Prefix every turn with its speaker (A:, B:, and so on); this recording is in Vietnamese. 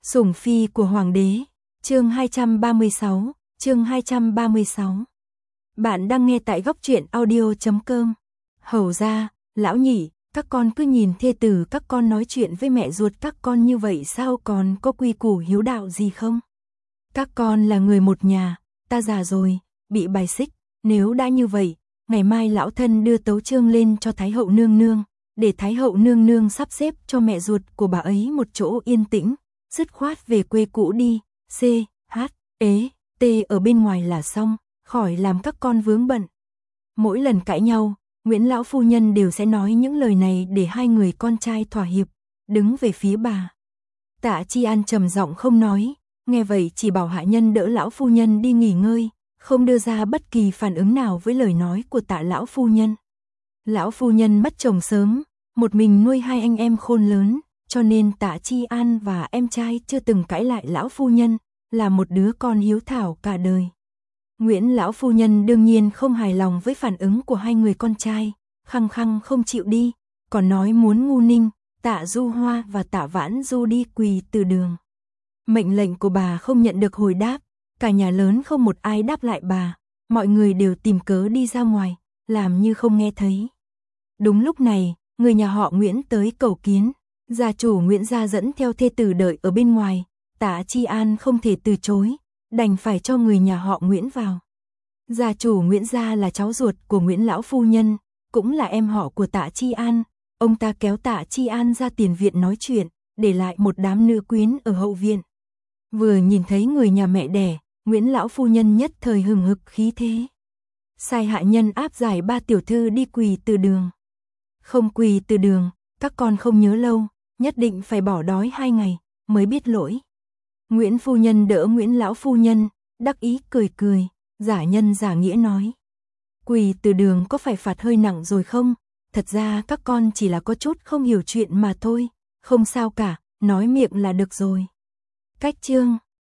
A: Sủng phi của hoàng đế, chương 236, chương 236. Bạn đang nghe tại góc truyện audio.com. Hầu ra, lão nhị, các con cứ nhìn thê tử các con nói chuyện với mẹ ruột các con như vậy sao còn có quy củ hiếu đạo gì không? Các con là người một nhà, ta già rồi, bị bài xích, nếu đã như vậy, ngày mai lão thân đưa tấu chương lên cho Thái hậu nương nương, để Thái hậu nương nương sắp xếp cho mẹ ruột của bà ấy một chỗ yên tĩnh, dứt khoát về quê cũ đi, C, H, ế, T ở bên ngoài là xong, khỏi làm các con vướng bận. Mỗi lần cãi nhau, Nguyễn lão phu nhân đều sẽ nói những lời này để hai người con trai thỏa hiệp, đứng về phía bà. Tạ Chi An trầm giọng không nói, nghe vậy chỉ bảo hạ nhân đỡ lão phu nhân đi nghỉ ngơi, không đưa ra bất kỳ phản ứng nào với lời nói của Tạ lão phu nhân. Lão phu nhân mất chồng sớm, một mình nuôi hai anh em khôn lớn, cho nên Tạ Chi An và em trai chưa từng cãi lại lão phu nhân, là một đứa con hiếu thảo cả đời. Nguyễn lão phu nhân đương nhiên không hài lòng với phản ứng của hai người con trai, khăng khăng không chịu đi, còn nói muốn Ngu Ninh, Tạ Du Hoa và Tạ Vãn Du đi quỳ từ đường. Mệnh lệnh của bà không nhận được hồi đáp, cả nhà lớn không một ai đáp lại bà, mọi người đều tìm cớ đi ra ngoài, làm như không nghe thấy. Đúng lúc này, người nhà họ Nguyễn tới cầu kiến, gia chủ Nguyễn gia dẫn theo thê tử đợi ở bên ngoài, Tạ Chi An không thể từ chối, đành phải cho người nhà họ Nguyễn vào. Gia chủ Nguyễn gia là cháu ruột của Nguyễn lão phu nhân, cũng là em họ của Tạ Chi An, ông ta kéo Tạ Chi An ra tiền viện nói chuyện, để lại một đám nữ quyến ở hậu viện. Vừa nhìn thấy người nhà mẹ đẻ, Nguyễn lão phu nhân nhất thời hừng hực khí thế. Sai hạ nhân áp giải ba tiểu thư đi quỳ từ đường. Không quỳ từ đường, các con không nhớ lâu, nhất định phải bỏ đói 2 ngày, mới biết lỗi. Nguyễn phu nhân đỡ Nguyễn lão phu nhân, đắc ý cười cười, giả nhân giả nghĩa nói. Quỳ từ đường có phải phạt hơi nặng rồi không? Thật ra các con chỉ là có chút không hiểu chuyện mà thôi, không sao cả, nói miệng là được rồi. Cách chương